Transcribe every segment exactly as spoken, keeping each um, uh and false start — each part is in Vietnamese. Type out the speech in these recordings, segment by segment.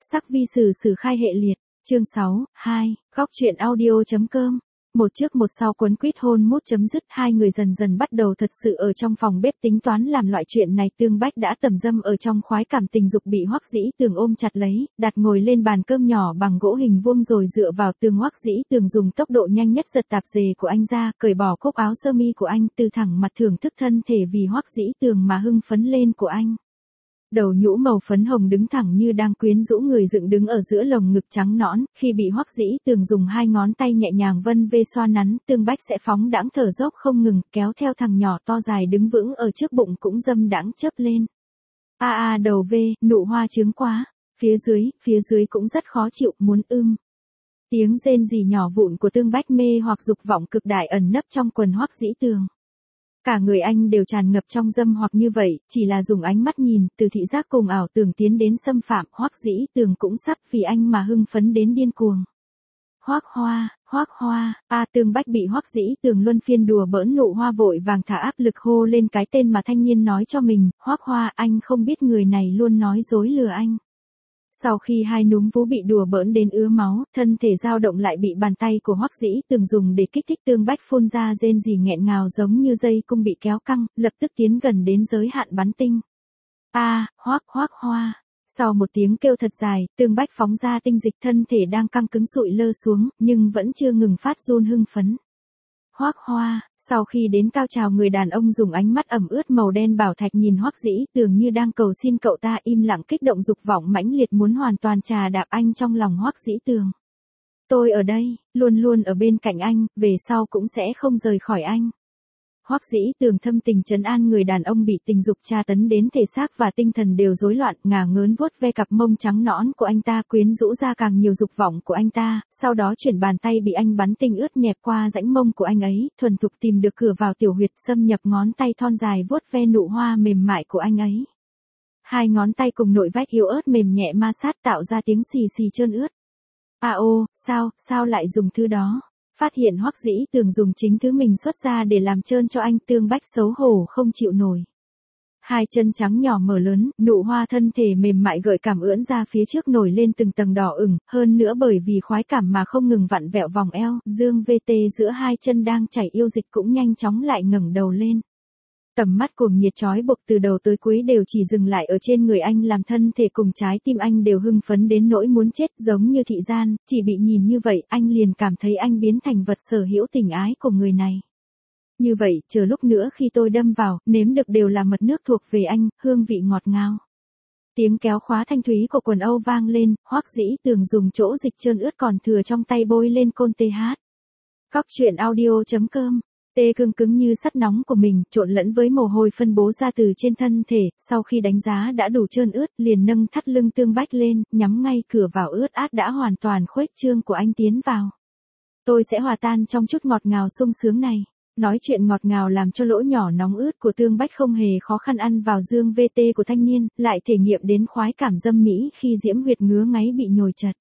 Sắc vi sử sử khai hệ liệt, chương sáu, hai, góc truyện audio.com. Một trước một sau cuốn quýt hôn mút chấm dứt, hai người dần dần bắt đầu thật sự ở trong phòng bếp tính toán làm loại chuyện này. Tương Bách đã tầm dâm ở trong khoái cảm tình dục bị Hoắc Dĩ Tường ôm chặt lấy, đặt ngồi lên bàn cơm nhỏ bằng gỗ hình vuông rồi dựa vào tường. Hoắc Dĩ Tường dùng tốc độ nhanh nhất giật tạp dề của anh ra, cởi bỏ cúc áo sơ mi của anh, từ thẳng mặt thưởng thức thân thể vì Hoắc Dĩ Tường mà hưng phấn lên của anh. Đầu nhũ màu phấn hồng đứng thẳng như đang quyến rũ người dựng đứng ở giữa lồng ngực trắng nõn, khi bị Hoắc Dĩ Tường dùng hai ngón tay nhẹ nhàng vân vê xoa nắn, Tương Bách sẽ phóng đãng thở dốc không ngừng, kéo theo thằng nhỏ to dài đứng vững ở trước bụng cũng dâm đãng chớp lên. A a đầu V, nụ hoa trướng quá, phía dưới, phía dưới cũng rất khó chịu, muốn ưm. Tiếng rên rỉ nhỏ vụn của Tương Bách mê hoặc dục vọng cực đại ẩn nấp trong quần Hoắc Dĩ Tường. Cả người anh đều tràn ngập trong dâm hoặc như vậy, chỉ là dùng ánh mắt nhìn, từ thị giác cùng ảo tưởng tiến đến xâm phạm. Hoắc Dĩ Tường cũng sắp vì anh mà hưng phấn đến điên cuồng. Hoắc Hoa, Hoắc Hoa, a à, Tương Bách bị Hoắc Dĩ Tường luân phiên đùa bỡn nụ hoa vội vàng thả áp lực hô lên cái tên mà thanh niên nói cho mình. Hoắc Hoa, anh không biết người này luôn nói dối lừa anh. Sau khi hai núm vú bị đùa bỡn đến ứa máu, thân thể dao động lại bị bàn tay của Hoắc Dĩ Tường dùng để kích thích. Tương Bách phun ra rên rỉ nghẹn ngào giống như dây cung bị kéo căng, lập tức tiến gần đến giới hạn bắn tinh. A, à, Hoắc Hoắc Hoa. Sau một tiếng kêu thật dài, Tương Bách phóng ra tinh dịch, thân thể đang căng cứng sụi lơ xuống, nhưng vẫn chưa ngừng phát run hưng phấn. Hoắc Hoa, sau khi đến cao trào, người đàn ông dùng ánh mắt ẩm ướt màu đen bảo thạch nhìn Hoắc Dĩ Tường như đang cầu xin cậu ta im lặng, kích động dục vọng mãnh liệt muốn hoàn toàn trà đạp anh trong lòng Hoắc Dĩ Tường. Tôi ở đây, luôn luôn ở bên cạnh anh, về sau cũng sẽ không rời khỏi anh. Hoắc Dĩ Tường thâm tình trấn an người đàn ông bị tình dục tra tấn đến thể xác và tinh thần đều rối loạn, ngả ngớn vuốt ve cặp mông trắng nõn của anh ta, quyến rũ ra càng nhiều dục vọng của anh ta, sau đó chuyển bàn tay bị anh bắn tinh ướt nhẹp qua rãnh mông của anh ấy, thuần thục tìm được cửa vào tiểu huyệt, xâm nhập ngón tay thon dài vuốt ve nụ hoa mềm mại của anh ấy. Hai ngón tay cùng nội vách yếu ớt mềm nhẹ ma sát tạo ra tiếng xì xì trơn ướt. À ô, sao, sao lại dùng thứ đó? Phát hiện Hoắc Dĩ Tường dùng chính thứ mình xuất ra để làm trơn cho anh, Tương Bách xấu hổ không chịu nổi. Hai chân trắng nhỏ mở lớn, nụ hoa thân thể mềm mại gợi cảm ưỡn ra phía trước nổi lên từng tầng đỏ ửng, hơn nữa bởi vì khoái cảm mà không ngừng vặn vẹo vòng eo, dương vê tê giữa hai chân đang chảy yêu dịch cũng nhanh chóng lại ngẩng đầu lên. Tầm mắt cuồng nhiệt chói buộc từ đầu tới cuối đều chỉ dừng lại ở trên người anh, làm thân thể cùng trái tim anh đều hưng phấn đến nỗi muốn chết, giống như thị gian, chỉ bị nhìn như vậy, anh liền cảm thấy anh biến thành vật sở hữu tình ái của người này. Như vậy, chờ lúc nữa khi tôi đâm vào, nếm được đều là mật nước thuộc về anh, hương vị ngọt ngào. Tiếng kéo khóa thanh thúy của quần âu vang lên, Hoắc Dĩ Tường dùng chỗ dịch trơn ướt còn thừa trong tay bôi lên côn tê hát. Góc truyện audio.com. Tê cứng cứng như sắt nóng của mình, trộn lẫn với mồ hôi phân bố ra từ trên thân thể, sau khi đánh giá đã đủ trơn ướt, liền nâng thắt lưng Tương Bách lên, nhắm ngay cửa vào ướt át đã hoàn toàn khuếch trương của anh tiến vào. Tôi sẽ hòa tan trong chút ngọt ngào sung sướng này. Nói chuyện ngọt ngào làm cho lỗ nhỏ nóng ướt của Tương Bách không hề khó khăn ăn vào dương vê tê của thanh niên, lại thể nghiệm đến khoái cảm dâm mỹ khi diễm huyệt ngứa ngáy bị nhồi chật.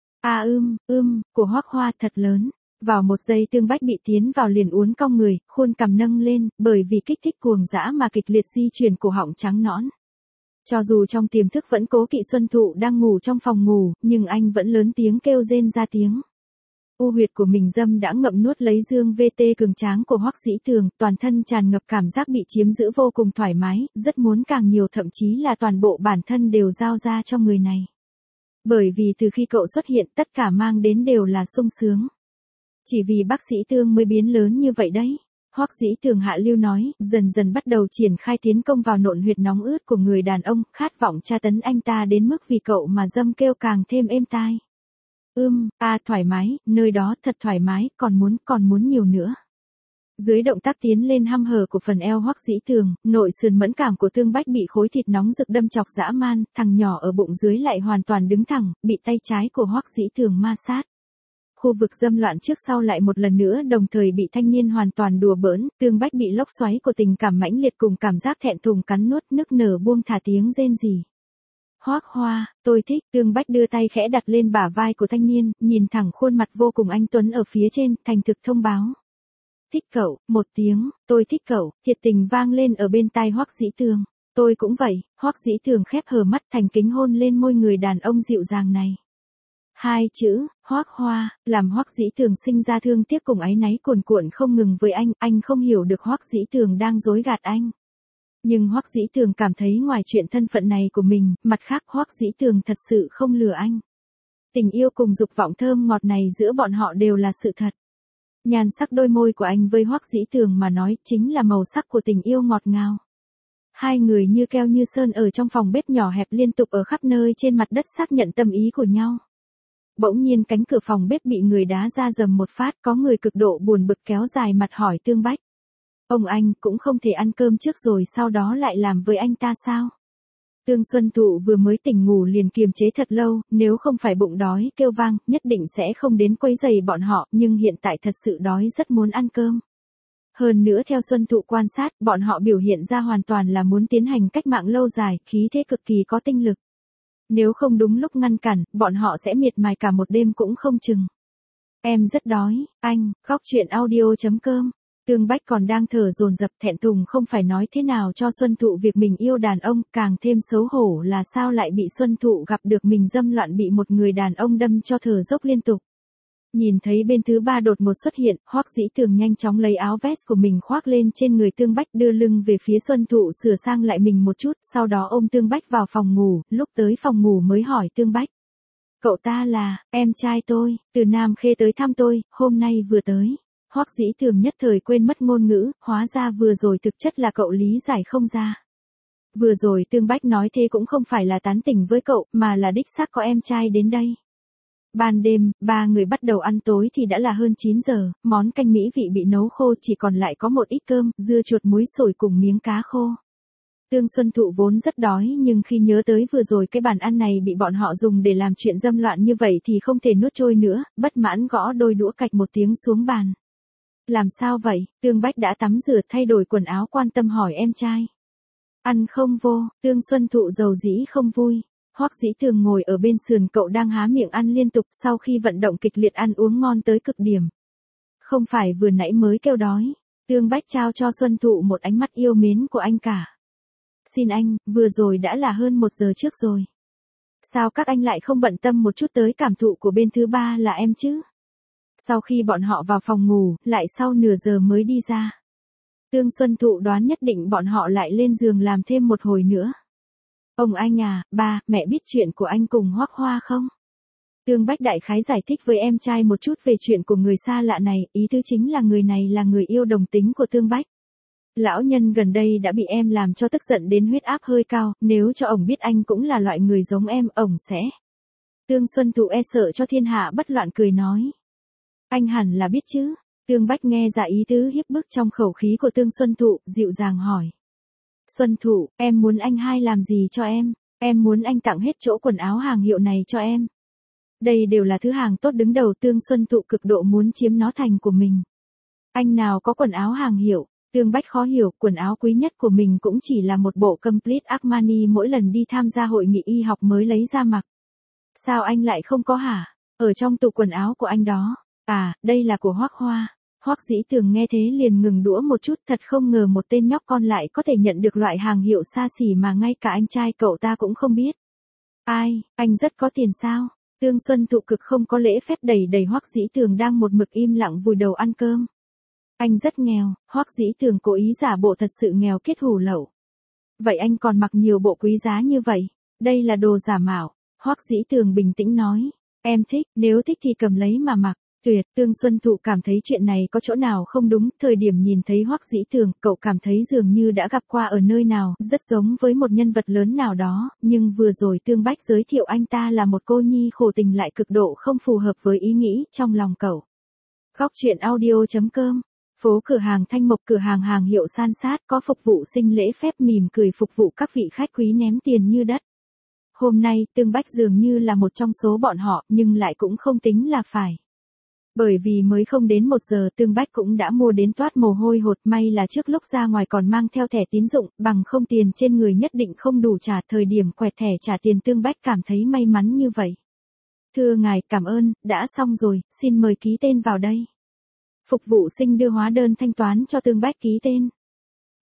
À ưm, ưm, của Hoắc Hoa thật lớn. Vào một giây Tương Bách bị tiến vào liền uốn cong người, khuôn cằm nâng lên, bởi vì kích thích cuồng dã mà kịch liệt di chuyển cổ họng trắng nõn. Cho dù trong tiềm thức vẫn cố kỵ Xuân Thụ đang ngủ trong phòng ngủ, nhưng anh vẫn lớn tiếng kêu rên ra tiếng. U huyệt của mình dâm đã ngậm nuốt lấy dương vê tê cường tráng của Hoắc Dĩ Tường, toàn thân tràn ngập cảm giác bị chiếm giữ vô cùng thoải mái, rất muốn càng nhiều, thậm chí là toàn bộ bản thân đều giao ra cho người này. Bởi vì từ khi cậu xuất hiện tất cả mang đến đều là sung sướng. Chỉ vì bác sĩ Tương mới biến lớn như vậy đấy. Hoắc Dĩ Tường hạ lưu nói, dần dần bắt đầu triển khai tiến công vào nộn huyệt nóng ướt của người đàn ông, khát vọng tra tấn anh ta đến mức vì cậu mà dâm kêu càng thêm êm tai. Ưm, a thoải mái, nơi đó thật thoải mái, còn muốn, còn muốn nhiều nữa. Dưới động tác tiến lên hăm hở của phần eo Hoắc Dĩ Tường, nội sườn mẫn cảm của Tương Bách bị khối thịt nóng rực đâm chọc dã man, thằng nhỏ ở bụng dưới lại hoàn toàn đứng thẳng, bị tay trái của Hoắc Dĩ Tường ma sát. Khu vực dâm loạn trước sau lại một lần nữa đồng thời bị thanh niên hoàn toàn đùa bỡn, Tương Bách bị lốc xoáy của tình cảm mãnh liệt cùng cảm giác thẹn thùng cắn nuốt, nức nở buông thả tiếng rên rỉ. Hoắc Hoa, tôi thích. Tương Bách đưa tay khẽ đặt lên bả vai của thanh niên, nhìn thẳng khuôn mặt vô cùng anh tuấn ở phía trên, thành thực thông báo. Thích cậu, một tiếng, tôi thích cậu, thiệt tình vang lên ở bên tai Hoắc Dĩ Tường. Tôi cũng vậy, Hoắc Dĩ Tường khép hờ mắt thành kính hôn lên môi người đàn ông dịu dàng này. Hai chữ, Hoắc Hoa, làm Hoắc Dĩ Tường sinh ra thương tiếc cùng áy náy cuồn cuộn không ngừng với anh, anh không hiểu được Hoắc Dĩ Tường đang dối gạt anh. Nhưng Hoắc Dĩ Tường cảm thấy ngoài chuyện thân phận này của mình, mặt khác Hoắc Dĩ Tường thật sự không lừa anh. Tình yêu cùng dục vọng thơm ngọt này giữa bọn họ đều là sự thật. Nhan sắc đôi môi của anh với Hoắc Dĩ Tường mà nói chính là màu sắc của tình yêu ngọt ngào. Hai người như keo như sơn ở trong phòng bếp nhỏ hẹp liên tục ở khắp nơi trên mặt đất xác nhận tâm ý của nhau. Bỗng nhiên cánh cửa phòng bếp bị người đá ra rầm một phát, có người cực độ buồn bực kéo dài mặt hỏi Tương Bách. Ông anh cũng không thể ăn cơm trước rồi sau đó lại làm với anh ta sao? Tương Xuân Thụ vừa mới tỉnh ngủ liền kiềm chế thật lâu, nếu không phải bụng đói kêu vang, nhất định sẽ không đến quấy rầy bọn họ, nhưng hiện tại thật sự đói rất muốn ăn cơm. Hơn nữa theo Xuân Thụ quan sát, bọn họ biểu hiện ra hoàn toàn là muốn tiến hành cách mạng lâu dài, khí thế cực kỳ có tinh lực. Nếu không đúng lúc ngăn cản, bọn họ sẽ miệt mài cả một đêm cũng không chừng. Em rất đói, anh, góc truyện audio chấm com. Tương Bách còn đang thở dồn dập thẹn thùng không phải nói thế nào cho Xuân Thụ việc mình yêu đàn ông, càng thêm xấu hổ là sao lại bị Xuân Thụ gặp được mình dâm loạn bị một người đàn ông đâm cho thở dốc liên tục. Nhìn thấy bên thứ ba đột ngột xuất hiện, Hoắc Dĩ Tường nhanh chóng lấy áo vest của mình khoác lên trên người Tương Bách đưa lưng về phía Xuân Thụ sửa sang lại mình một chút, sau đó ôm Tương Bách vào phòng ngủ, lúc tới phòng ngủ mới hỏi Tương Bách. Cậu ta là, em trai tôi, từ Nam Khê tới thăm tôi, hôm nay vừa tới. Hoắc Dĩ Tường nhất thời quên mất ngôn ngữ, hóa ra vừa rồi thực chất là cậu lý giải không ra. Vừa rồi Tương Bách nói thế cũng không phải là tán tỉnh với cậu, mà là đích xác có em trai đến đây. Ban đêm, ba người bắt đầu ăn tối thì đã là hơn chín giờ, món canh mỹ vị bị nấu khô chỉ còn lại có một ít cơm, dưa chuột muối sồi cùng miếng cá khô. Tương Xuân Thụ vốn rất đói nhưng khi nhớ tới vừa rồi cái bàn ăn này bị bọn họ dùng để làm chuyện dâm loạn như vậy thì không thể nuốt trôi nữa, bất mãn gõ đôi đũa cạch một tiếng xuống bàn. Làm sao vậy? Tương Bách đã tắm rửa thay đổi quần áo quan tâm hỏi em trai. Ăn không vô, Tương Xuân Thụ dầu dĩ không vui. Hoắc Dĩ Tường ngồi ở bên sườn cậu đang há miệng ăn liên tục sau khi vận động kịch liệt ăn uống ngon tới cực điểm. Không phải vừa nãy mới kêu đói. Tương Bách trao cho Xuân Thụ một ánh mắt yêu mến của anh cả. Xin anh, vừa rồi đã là hơn một giờ trước rồi. Sao các anh lại không bận tâm một chút tới cảm thụ của bên thứ ba là em chứ? Sau khi bọn họ vào phòng ngủ, lại sau nửa giờ mới đi ra. Tương Xuân Thụ đoán nhất định bọn họ lại lên giường làm thêm một hồi nữa. Ông anh à, ba, mẹ biết chuyện của anh cùng Hoắc Hoa không? Tương Bách đại khái giải thích với em trai một chút về chuyện của người xa lạ này, ý tứ chính là người này là người yêu đồng tính của Tương Bách. Lão nhân gần đây đã bị em làm cho tức giận đến huyết áp hơi cao, nếu cho ổng biết anh cũng là loại người giống em, ổng sẽ. Tương Xuân Thụ e sợ cho thiên hạ bất loạn cười nói. Anh hẳn là biết chứ. Tương Bách nghe ra ý tứ hiếp bức trong khẩu khí của Tương Xuân Thụ, dịu dàng hỏi. Xuân Thụ, em muốn anh hai làm gì cho em? Em muốn anh tặng hết chỗ quần áo hàng hiệu này cho em. Đây đều là thứ hàng tốt đứng đầu, Tương Xuân Thụ cực độ muốn chiếm nó thành của mình. Anh nào có quần áo hàng hiệu? Tương Bách khó hiểu, quần áo quý nhất của mình cũng chỉ là một bộ Complete Armani mỗi lần đi tham gia hội nghị y học mới lấy ra mặc. Sao anh lại không có hả? Ở trong tủ quần áo của anh đó. À, đây là của Hoắc Hoa. Hoắc Dĩ Tường nghe thế liền ngừng đũa một chút, thật không ngờ một tên nhóc con lại có thể nhận được loại hàng hiệu xa xỉ mà ngay cả anh trai cậu ta cũng không biết. Ai, anh rất có tiền sao? Tương Xuân Thụ cực không có lễ phép đẩy đẩy Hoắc Dĩ Tường đang một mực im lặng vùi đầu ăn cơm. Anh rất nghèo, Hoắc Dĩ Tường cố ý giả bộ thật sự nghèo kết hủ lậu. Vậy anh còn mặc nhiều bộ quý giá như vậy, đây là đồ giả mạo. Hoắc Dĩ Tường bình tĩnh nói, em thích, nếu thích thì cầm lấy mà mặc. Tuyệt, Tương Xuân Thụ cảm thấy chuyện này có chỗ nào không đúng, thời điểm nhìn thấy Hoắc Dĩ Tường, cậu cảm thấy dường như đã gặp qua ở nơi nào, rất giống với một nhân vật lớn nào đó, nhưng vừa rồi Tương Bách giới thiệu anh ta là một cô nhi khổ tình lại cực độ không phù hợp với ý nghĩ trong lòng cậu. Góc truyện audio chấm com. Phố cửa hàng Thanh Mộc, cửa hàng hàng hiệu san sát, có phục vụ sinh lễ phép mỉm cười phục vụ các vị khách quý ném tiền như đất. Hôm nay, Tương Bách dường như là một trong số bọn họ, nhưng lại cũng không tính là phải. Bởi vì mới không đến một giờ Tương Bách cũng đã mua đến toát mồ hôi hột, may là trước lúc ra ngoài còn mang theo thẻ tín dụng, bằng không tiền trên người nhất định không đủ trả, thời điểm quẹt thẻ trả tiền Tương Bách cảm thấy may mắn như vậy. Thưa ngài, cảm ơn, đã xong rồi, xin mời ký tên vào đây. Phục vụ sinh đưa hóa đơn thanh toán cho Tương Bách ký tên.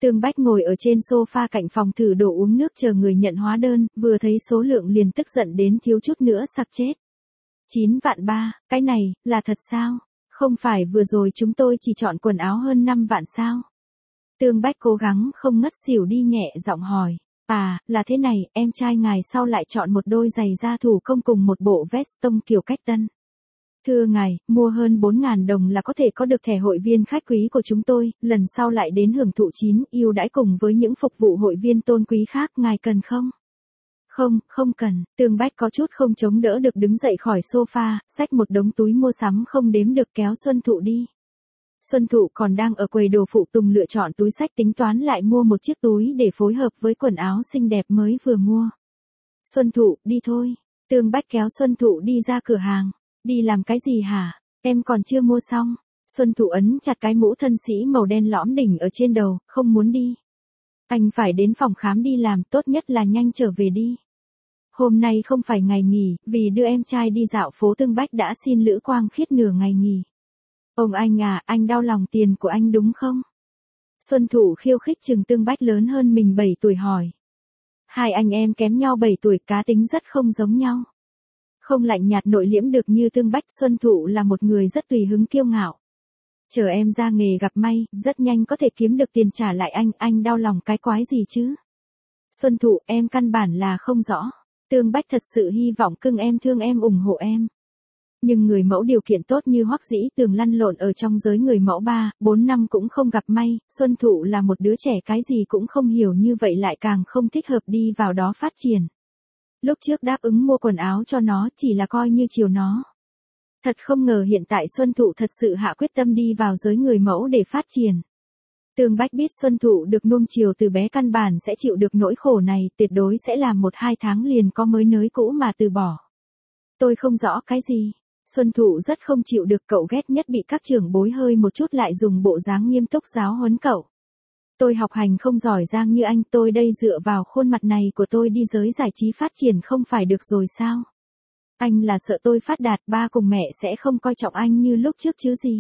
Tương Bách ngồi ở trên sofa cạnh phòng thử đồ uống nước chờ người nhận hóa đơn, vừa thấy số lượng liền tức giận đến thiếu chút nữa sặc chết. chín vạn ba, cái này, là thật sao? Không phải vừa rồi chúng tôi chỉ chọn quần áo hơn năm vạn sao? Tương Bách cố gắng không ngất xỉu đi nhẹ giọng hỏi. À, là thế này, em trai ngài sau lại chọn một đôi giày da thủ công cùng một bộ vest tông kiểu cách tân. Thưa ngài, mua hơn bốn nghìn đồng là có thể có được thẻ hội viên khách quý của chúng tôi, lần sau lại đến hưởng thụ chín ưu đãi cùng với những phục vụ hội viên tôn quý khác, ngài cần không? Không, không cần. Tương Bách có chút không chống đỡ được đứng dậy khỏi sofa, xách một đống túi mua sắm không đếm được kéo Xuân Thụ đi. Xuân Thụ còn đang ở quầy đồ phụ tùng lựa chọn túi xách tính toán lại mua một chiếc túi để phối hợp với quần áo xinh đẹp mới vừa mua. Xuân Thụ, đi thôi. Tương Bách kéo Xuân Thụ đi ra cửa hàng. Đi làm cái gì hả? Em còn chưa mua xong. Xuân Thụ ấn chặt cái mũ thân sĩ màu đen lõm đỉnh ở trên đầu, không muốn đi. Anh phải đến phòng khám đi làm, tốt nhất là nhanh trở về đi. Hôm nay không phải ngày nghỉ, vì đưa em trai đi dạo phố Tương Bách đã xin Lữ Quang Khiết nửa ngày nghỉ. Ông anh à, anh đau lòng tiền của anh đúng không? Xuân Thụ khiêu khích chừng Tương Bách lớn hơn mình bảy tuổi hỏi. Hai anh em kém nhau bảy tuổi, cá tính rất không giống nhau. Không lạnh nhạt nội liễm được như Tương Bách, Xuân Thụ là một người rất tùy hứng kiêu ngạo. Chờ em ra nghề gặp may, rất nhanh có thể kiếm được tiền trả lại anh, anh đau lòng cái quái gì chứ? Xuân Thụ, em căn bản là không rõ. Tương Bách thật sự hy vọng cưng em thương em ủng hộ em. Nhưng người mẫu điều kiện tốt như Hoắc Dĩ Tường lăn lộn ở trong giới người mẫu ba, bốn năm cũng không gặp may, Xuân Thụ là một đứa trẻ cái gì cũng không hiểu như vậy lại càng không thích hợp đi vào đó phát triển. Lúc trước đáp ứng mua quần áo cho nó chỉ là coi như chiều nó. Thật không ngờ hiện tại Xuân Thụ thật sự hạ quyết tâm đi vào giới người mẫu để phát triển. Tương Bách biết Xuân Thụ được nuông chiều từ bé căn bản sẽ chịu được nỗi khổ này, tuyệt đối sẽ làm một hai tháng liền có mới nới cũ mà từ bỏ. Tôi không rõ cái gì. Xuân Thụ rất không chịu được, cậu ghét nhất bị các trưởng bối hơi một chút lại dùng bộ dáng nghiêm túc giáo huấn cậu. Tôi học hành không giỏi giang như anh, tôi đây dựa vào khuôn mặt này của tôi đi giới giải trí phát triển không phải được rồi sao? Anh là sợ tôi phát đạt, ba cùng mẹ sẽ không coi trọng anh như lúc trước chứ gì.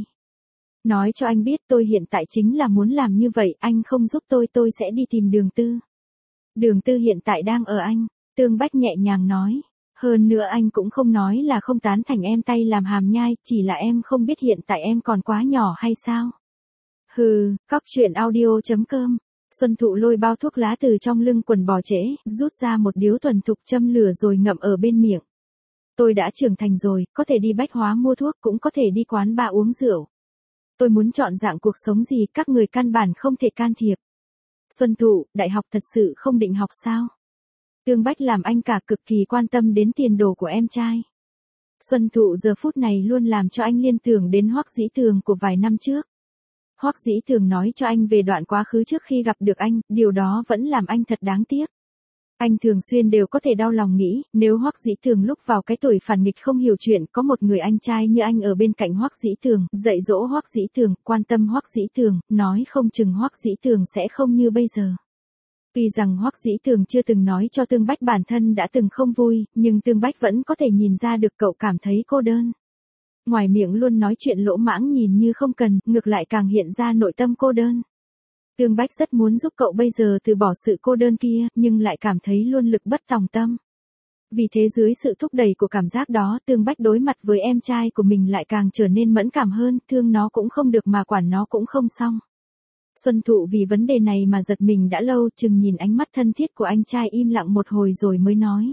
Nói cho anh biết tôi hiện tại chính là muốn làm như vậy, anh không giúp tôi tôi sẽ đi tìm Đường Tư. Đường Tư hiện tại đang ở anh, Tương Bách nhẹ nhàng nói. Hơn nữa anh cũng không nói là không tán thành em tay làm hàm nhai, chỉ là em không biết hiện tại em còn quá nhỏ hay sao. Hừ, cóc truyện audio chấm com. Xuân Thụ lôi bao thuốc lá từ trong lưng quần bò trễ, rút ra một điếu thuần thục châm lửa rồi ngậm ở bên miệng. Tôi đã trưởng thành rồi, có thể đi bách hóa mua thuốc, cũng có thể đi quán bar uống rượu. Tôi muốn chọn dạng cuộc sống gì các người căn bản không thể can thiệp. Xuân Thụ, đại học thật sự không định học sao? Tương Bách làm anh cả cực kỳ quan tâm đến tiền đồ của em trai. Xuân Thụ giờ phút này luôn làm cho anh liên tưởng đến Hoắc Dĩ Tường của vài năm trước. Hoắc Dĩ Tường nói cho anh về đoạn quá khứ trước khi gặp được anh, điều đó vẫn làm anh thật đáng tiếc. Anh thường xuyên đều có thể đau lòng nghĩ, nếu Hoắc Dĩ Tường lúc vào cái tuổi phản nghịch không hiểu chuyện, có một người anh trai như anh ở bên cạnh Hoắc Dĩ Tường, dạy dỗ Hoắc Dĩ Tường, quan tâm Hoắc Dĩ Tường, nói không chừng Hoắc Dĩ Tường sẽ không như bây giờ. Tuy rằng Hoắc Dĩ Tường chưa từng nói cho Tương Bách bản thân đã từng không vui, nhưng Tương Bách vẫn có thể nhìn ra được cậu cảm thấy cô đơn. Ngoài miệng luôn nói chuyện lỗ mãng nhìn như không cần, ngược lại càng hiện ra nội tâm cô đơn. Tương Bách rất muốn giúp cậu bây giờ từ bỏ sự cô đơn kia, nhưng lại cảm thấy luôn lực bất tòng tâm. Vì thế dưới sự thúc đẩy của cảm giác đó, Tương Bách đối mặt với em trai của mình lại càng trở nên mẫn cảm hơn, thương nó cũng không được mà quản nó cũng không xong. Xuân Thụ vì vấn đề này mà giật mình đã lâu, chừng nhìn ánh mắt thân thiết của anh trai im lặng một hồi rồi mới nói.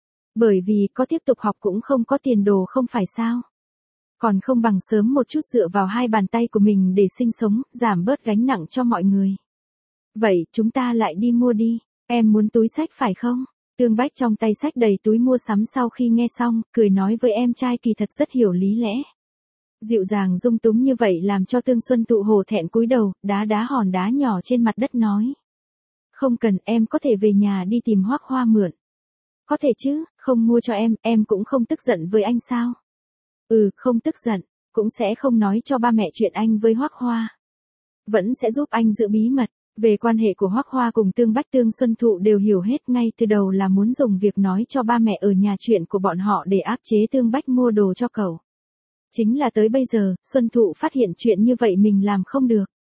Bởi vì có tiếp tục học cũng không có tiền đồ không phải sao. Còn không bằng sớm một chút dựa vào hai bàn tay của mình để sinh sống, giảm bớt gánh nặng cho mọi người. Vậy, chúng ta lại đi mua đi, em muốn túi xách phải không? Tương Bách trong tay xách đầy túi mua sắm sau khi nghe xong, cười nói với em trai kỳ thật rất hiểu lý lẽ. Dịu dàng dung túng như vậy làm cho Tương Xuân Thụ hổ thẹn cúi đầu, đá đá hòn đá nhỏ trên mặt đất nói. Không cần, em có thể về nhà đi tìm Hoắc Hoa mượn. Có thể chứ, không mua cho em, em cũng không tức giận với anh sao? Ừ, không tức giận, cũng sẽ không nói cho ba mẹ chuyện anh với Hoắc Hoa. Vẫn sẽ giúp anh giữ bí mật. Về quan hệ của Hoắc Hoa cùng Tương Bách, Tương Xuân Thụ đều hiểu hết ngay từ đầu là muốn dùng việc nói cho ba mẹ ở nhà chuyện của bọn họ để áp chế Tương Bách mua đồ cho cậu. Chính là tới bây giờ, Xuân Thụ phát hiện chuyện như vậy mình làm không được.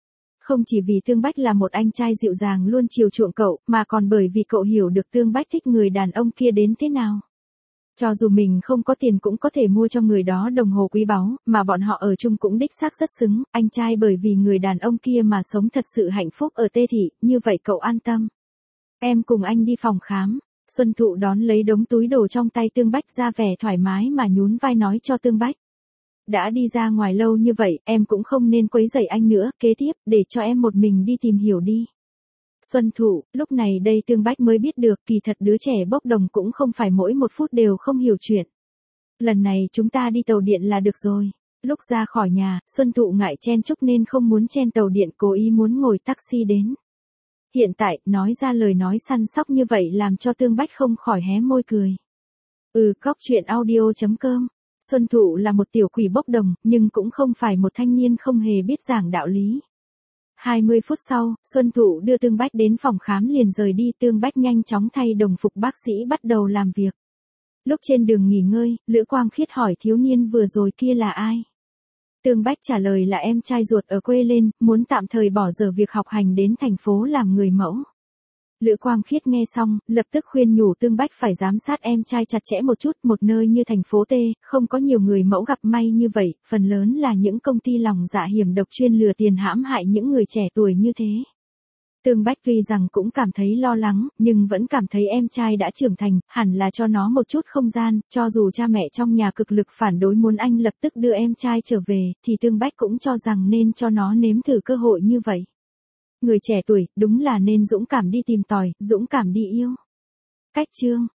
Không chỉ vì Tương Bách là một anh trai dịu dàng luôn chiều chuộng cậu, mà còn bởi vì cậu hiểu được Tương Bách thích người đàn ông kia đến thế nào. Cho dù mình không có tiền cũng có thể mua cho người đó đồng hồ quý báu, mà bọn họ ở chung cũng đích xác rất xứng, anh trai bởi vì người đàn ông kia mà sống thật sự hạnh phúc ở Tê Thị, như vậy cậu an tâm. Em cùng anh đi phòng khám. Xuân Thụ đón lấy đống túi đồ trong tay Tương Bách ra vẻ thoải mái mà nhún vai nói cho Tương Bách. Đã đi ra ngoài lâu như vậy, em cũng không nên quấy rầy anh nữa, kế tiếp, để cho em một mình đi tìm hiểu đi. Xuân Thụ, lúc này đây Tương Bách mới biết được kỳ thật đứa trẻ bốc đồng cũng không phải mỗi một phút đều không hiểu chuyện. Lần này chúng ta đi tàu điện là được rồi. Lúc ra khỏi nhà, Xuân Thụ ngại chen chúc nên không muốn chen tàu điện, cố ý muốn ngồi taxi đến. Hiện tại, nói ra lời nói săn sóc như vậy làm cho Tương Bách không khỏi hé môi cười. Ừ, cóc truyện audio chấm com. Xuân Thụ là một tiểu quỷ bốc đồng, nhưng cũng không phải một thanh niên không hề biết giảng đạo lý. hai mươi phút sau, Xuân Thụ đưa Tương Bách đến phòng khám liền rời đi. Tương Bách nhanh chóng thay đồng phục bác sĩ bắt đầu làm việc. Lúc trên đường nghỉ ngơi, Lữ Quang Khiết hỏi thiếu niên vừa rồi kia là ai? Tương Bách trả lời là em trai ruột ở quê lên, muốn tạm thời bỏ dở việc học hành đến thành phố làm người mẫu. Lữ Quang Khiết nghe xong, lập tức khuyên nhủ Tương Bách phải giám sát em trai chặt chẽ một chút, một nơi như thành phố T, không có nhiều người mẫu gặp may như vậy, phần lớn là những công ty lòng dạ hiểm độc chuyên lừa tiền hãm hại những người trẻ tuổi như thế. Tương Bách tuy rằng cũng cảm thấy lo lắng, nhưng vẫn cảm thấy em trai đã trưởng thành, hẳn là cho nó một chút không gian, cho dù cha mẹ trong nhà cực lực phản đối muốn anh lập tức đưa em trai trở về, thì Tương Bách cũng cho rằng nên cho nó nếm thử cơ hội như vậy. Người trẻ tuổi, đúng là nên dũng cảm đi tìm tòi, dũng cảm đi yêu. Cách chương